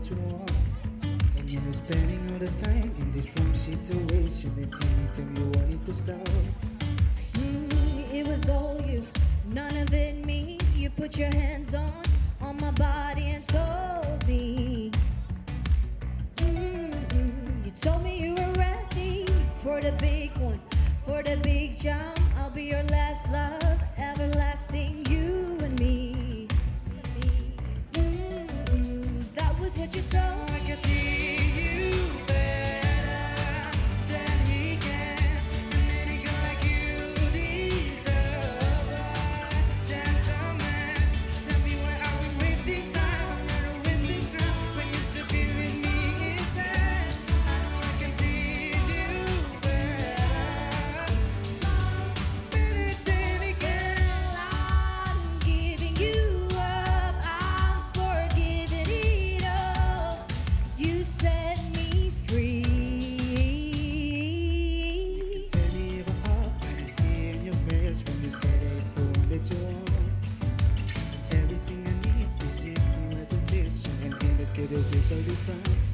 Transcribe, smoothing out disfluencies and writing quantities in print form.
you want. And you were spending all the time in this wrong situation, and anytime you wanted to stop. It was all you, none of it me. You put your hands on my body and told me. You told me you were ready for the big one, for the big jump. I'll be your last love, everlasting, you and me. That was what you saw. I could see you better than he can, and any girl like you deserve a gentleman. Tell me why are we wasting time? I'm not wasting time when you should be with me instead. I know I can teach you better than he can. I'm giving you up, I'm forgiving it all. You set me free. Tell me if I'm up when I see in your face when you say that it's the one that you want. Everything I need, this is the repetition, and in this kid, you'll be so different.